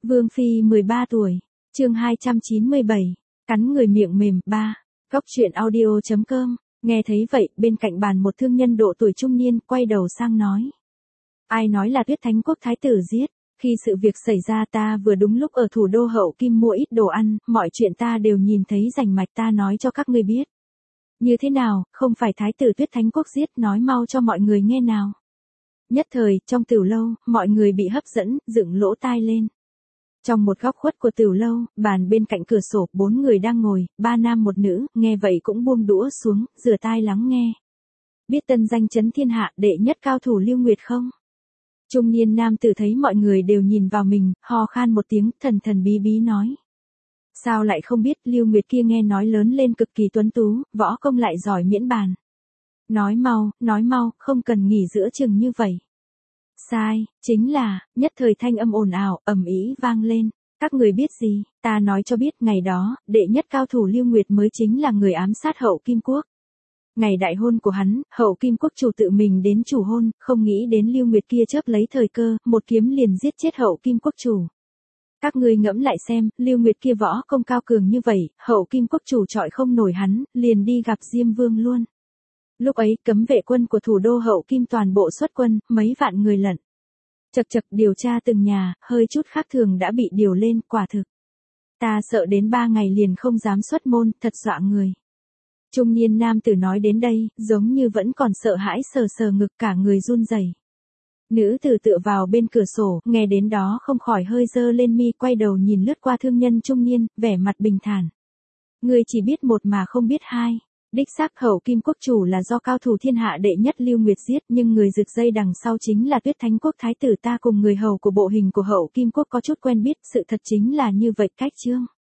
Vương Phi 13 tuổi, chương 297, cắn người miệng mềm 3, Cóc truyện audio.com, nghe thấy vậy bên cạnh bàn một thương nhân độ tuổi trung niên quay đầu sang nói. Ai nói là Tuyết Thánh Quốc Thái tử giết, khi sự việc xảy ra ta vừa đúng lúc ở thủ đô Hậu Kim mua ít đồ ăn, mọi chuyện ta đều nhìn thấy rành mạch ta nói cho các ngươi biết. Như thế nào, không phải Thái tử Tuyết Thánh Quốc giết nói mau cho mọi người nghe nào. Nhất thời, trong tiểu lâu, mọi người bị hấp dẫn, dựng lỗ tai lên. Trong một góc khuất của tiểu lâu, bàn bên cạnh cửa sổ, 4 người đang ngồi, 3 nam 1 nữ, nghe vậy cũng buông đũa xuống, rửa tai lắng nghe. Biết tân danh chấn thiên hạ đệ nhất cao thủ Lưu Nguyệt không? Trung niên nam tử thấy mọi người đều nhìn vào mình, ho khan một tiếng, thần thần bí bí nói. Sao lại không biết, Lưu Nguyệt kia nghe nói lớn lên cực kỳ tuấn tú, võ công lại giỏi miễn bàn. Nói mau, không cần nghỉ giữa chừng như vậy. Sai, chính là, nhất thời thanh âm ồn ào, ầm ĩ vang lên. Các người biết gì, ta nói cho biết ngày đó, đệ nhất cao thủ Lưu Nguyệt mới chính là người ám sát Hậu Kim Quốc. Ngày đại hôn của hắn, Hậu Kim Quốc chủ tự mình đến chủ hôn, không nghĩ đến Lưu Nguyệt kia chớp lấy thời cơ, một kiếm liền giết chết Hậu Kim Quốc chủ. Các ngươi ngẫm lại xem, Lưu Nguyệt kia võ công cao cường như vậy, Hậu Kim Quốc chủ chọi không nổi hắn, liền đi gặp Diêm Vương luôn. Lúc ấy, cấm vệ quân của thủ đô Hậu Kim toàn bộ xuất quân, mấy vạn người lận. Chật điều tra từng nhà, hơi chút khác thường đã bị điều lên, quả thực. Ta sợ đến 3 ngày liền không dám xuất môn, thật dọa người. Trung niên nam tử nói đến đây, giống như vẫn còn sợ hãi sờ ngực cả người run rẩy. Nữ tử tựa vào bên cửa sổ, nghe đến đó không khỏi hơi dơ lên mi, quay đầu nhìn lướt qua thương nhân trung niên, vẻ mặt bình thản. Người chỉ biết một mà không biết hai. Đích xác Hậu Kim Quốc chủ là do cao thủ thiên hạ đệ nhất Lưu Nguyệt giết, nhưng người rực dây đằng sau chính là Tuyết Thánh Quốc Thái tử ta cùng người hầu của bộ hình của Hậu Kim Quốc có chút quen biết, sự thật chính là như vậy cách chương.